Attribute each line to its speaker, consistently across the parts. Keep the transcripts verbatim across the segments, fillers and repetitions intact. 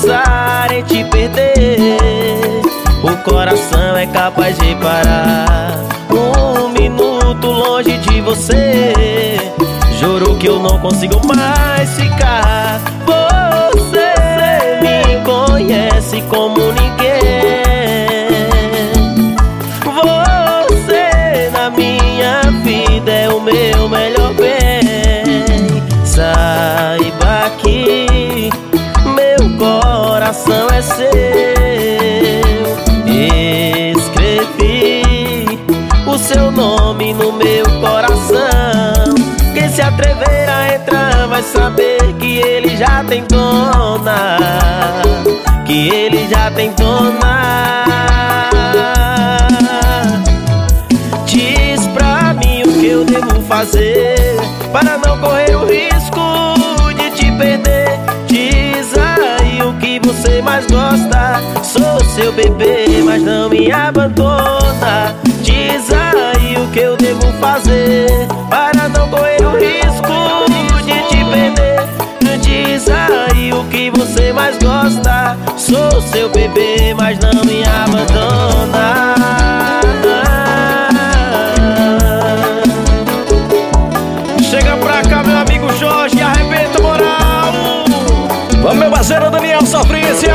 Speaker 1: pensar em te perder, o coração é capaz de parar. Um minuto longe de você, juro que eu não consigo mais ficar. Você me conhece como ninguém. Você na minha vida é o meu melhor bem. Saiba que meu coração é seu. Escrevi o seu nome no meu coração. Quem se atrever a entrar vai saber que ele já tem dona, que ele já tem dona. Diz pra mim o que eu devo fazer para não correr o risco de te perder. Diz aí o que você mais gosta. Sou seu bebê, mas não me abandona. Diz aí o que eu devo fazer para não correr o risco de te perder. Diz aí o que você mais gosta. Sou seu bebê, mas não me abandona. Chega pra cá, meu amigo Jorge, arrebenta moral. Vamos, meu parceiro Daniel Sofrência.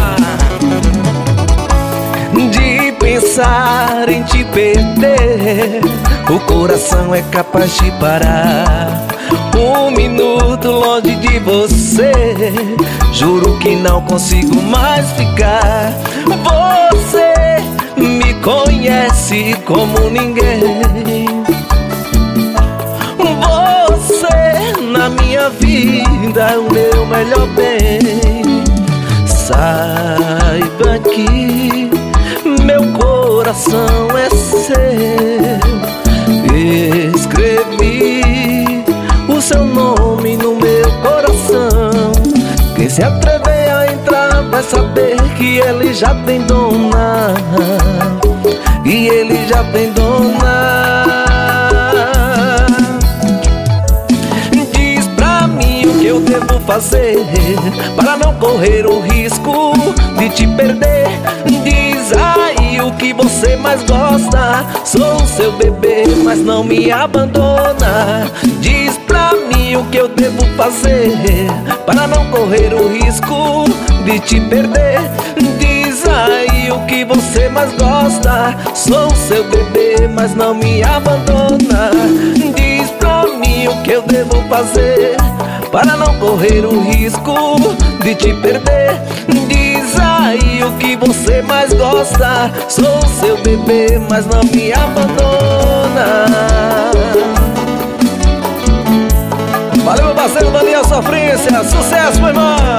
Speaker 2: De pensar em te perder, o coração é capaz de parar. Um minuto longe de você, juro que não consigo mais ficar. Você me conhece como ninguém. Você na minha vida é o meu melhor bem. Saiba que meu coração é seu. Escrevi o seu nome no meu coração. Quem se atrever a entrar vai saber que ele já tem dona, e ele já tem dona. Diz pra mim o que eu devo fazer para não correr o risco de te perder. Diz aí o que você mais gosta. Sou seu bebê, mas não me abandona. Diz pra mim o que eu devo fazer para não correr o risco de te perder. Diz aí o que você mais gosta. Sou seu bebê, mas não me abandona. Diz pra mim o que eu devo fazer para não correr o risco de te perder. Diz aí o que você mais gosta. Sou seu bebê, mas não me abandona.
Speaker 1: Valeu, meu parceiro Daniel Sofrência. Sucesso, meu irmão.